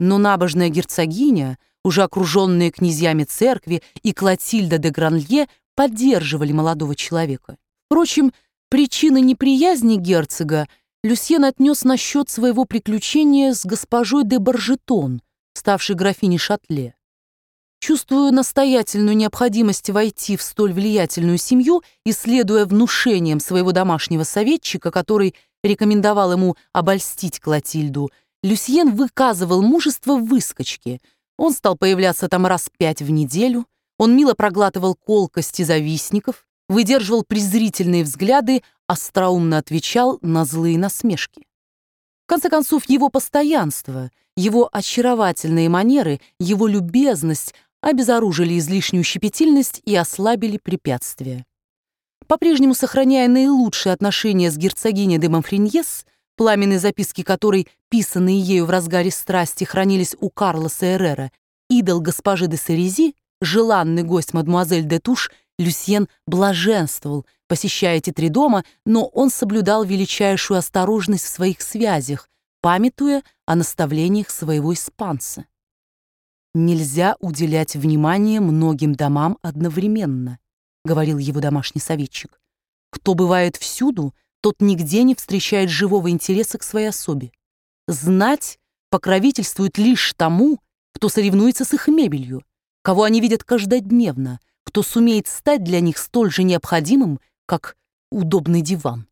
Но набожная герцогиня, уже окруженные князьями церкви, и Клотильда де Гранлье поддерживали молодого человека. Впрочем, причины неприязни герцога Люсьен отнес на счет своего приключения с госпожой де Баржетон, ставшей графиней Шатле. Чувствуя настоятельную необходимость войти в столь влиятельную семью и следуя внушениям своего домашнего советчика, который рекомендовал ему обольстить Клотильду, Люсьен выказывал мужество в выскочке. Он стал появляться там раз 5 в неделю, он мило проглатывал колкости завистников, выдерживал презрительные взгляды, остроумно отвечал на злые насмешки. В конце концов, его постоянство, его очаровательные манеры, его любезность обезоружили излишнюю щепетильность и ослабили препятствия. По-прежнему сохраняя наилучшие отношения с герцогиней де Монфриньес, пламенные записки которой, писанные ею в разгаре страсти, хранились у Карлоса Эррера, идол госпожи де Серези, желанный гость мадемуазель де Туш, Люсьен блаженствовал, посещая эти 3 дома, но он соблюдал величайшую осторожность в своих связях, памятуя о наставлениях своего испанца. «Нельзя уделять внимание многим домам одновременно», — говорил его домашний советчик. «Кто бывает всюду, тот нигде не встречает живого интереса к своей особе. Знать покровительствует лишь тому, кто соревнуется с их мебелью, кого они видят каждодневно, кто сумеет стать для них столь же необходимым, как удобный диван».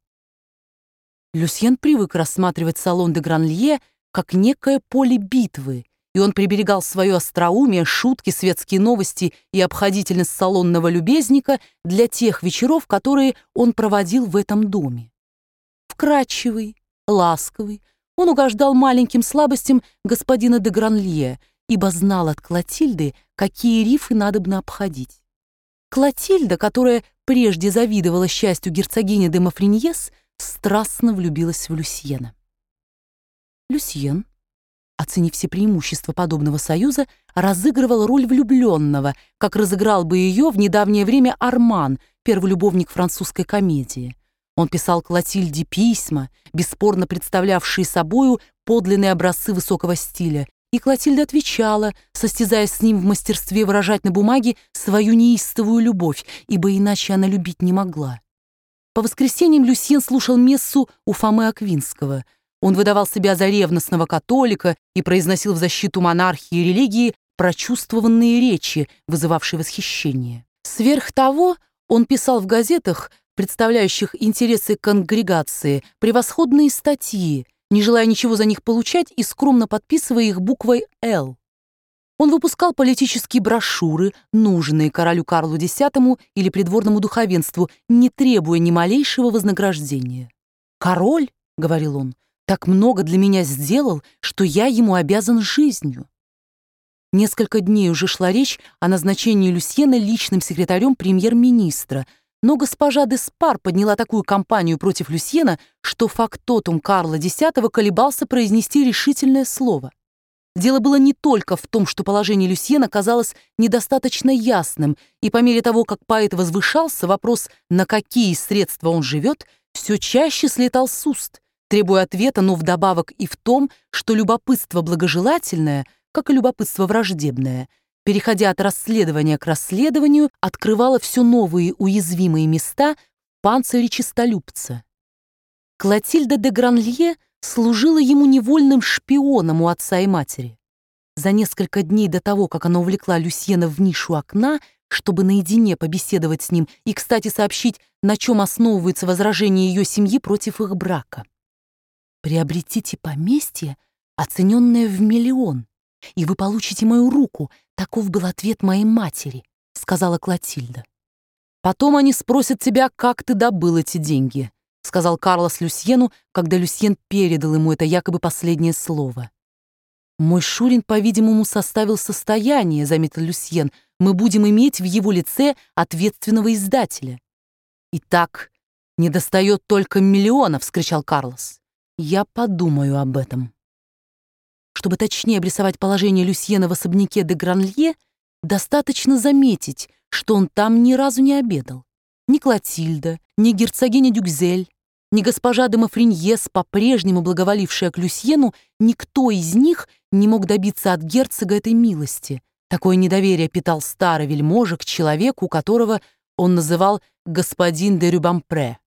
Люсьен привык рассматривать салон де Гранлье как некое поле битвы, и он приберегал свое остроумие, шутки, светские новости и обходительность салонного любезника для тех вечеров, которые он проводил в этом доме. Вкрадчивый, ласковый, он угождал маленьким слабостям господина де Гранлье, ибо знал от Клотильды, какие рифы надобно обходить. Клотильда, которая прежде завидовала счастью герцогини де Монфриньес, страстно влюбилась в Люсьена. Люсьен, оценив все преимущества подобного союза, разыгрывал роль влюбленного, как разыграл бы ее в недавнее время Арман, первый любовник французской комедии. Он писал Клотильде письма, бесспорно представлявшие собою подлинные образцы высокого стиля, и Клотильда отвечала, состязаясь с ним в мастерстве выражать на бумаге свою неистовую любовь, ибо иначе она любить не могла. По воскресеньям Люсьен слушал мессу у Фомы Аквинского. Он выдавал себя за ревностного католика и произносил в защиту монархии и религии прочувствованные речи, вызывавшие восхищение. Сверх того, он писал в газетах, представляющих интересы конгрегации, превосходные статьи, не желая ничего за них получать и скромно подписывая их буквой «Л». Он выпускал политические брошюры, нужные королю Карлу X или придворному духовенству, не требуя ни малейшего вознаграждения. «Король, — говорил он, — так много для меня сделал, что я ему обязан жизнью». Несколько дней уже шла речь о назначении Люсьена личным секретарем премьер-министра, но госпожа де Спар подняла такую кампанию против Люсьена, что фактотум Карла X колебался произнести решительное слово. Дело было не только в том, что положение Люсьена казалось недостаточно ясным, и по мере того, как поэт возвышался, вопрос, на какие средства он живет, все чаще слетал с уст, требуя ответа, но вдобавок и в том, что любопытство благожелательное, как и любопытство враждебное, переходя от расследования к расследованию, открывало все новые уязвимые места в панцире честолюбца. Клотильда де Гранлье служила ему невольным шпионом у отца и матери. За несколько дней до того, как она увлекла Люсьена в нишу окна, чтобы наедине побеседовать с ним и, кстати, сообщить, на чем основывается возражение ее семьи против их брака. «Приобретите поместье, оцененное в 1 миллион, и вы получите мою руку», таков был ответ моей матери, сказала Клотильда. «Потом они спросят тебя, как ты добыл эти деньги», сказал Карлос Люсьену, когда Люсьен передал ему это якобы последнее слово. «Мой Шурин, по-видимому, составил состояние», заметил Люсьен. «Мы будем иметь в его лице ответственного издателя». «Итак, недостает только 1 миллиона», вскричал Карлос. «Я подумаю об этом». Чтобы точнее обрисовать положение Люсьена в особняке де Гранлье, достаточно заметить, что он там ни разу не обедал. Ни Клотильда, ни герцогиня Дюкзель, ни госпожа де Мафриньес, по-прежнему благоволившая к Люсьену, никто из них не мог добиться от герцога этой милости. Такое недоверие питал старый вельможа к человеку, которого он называл господин де Рюбампре.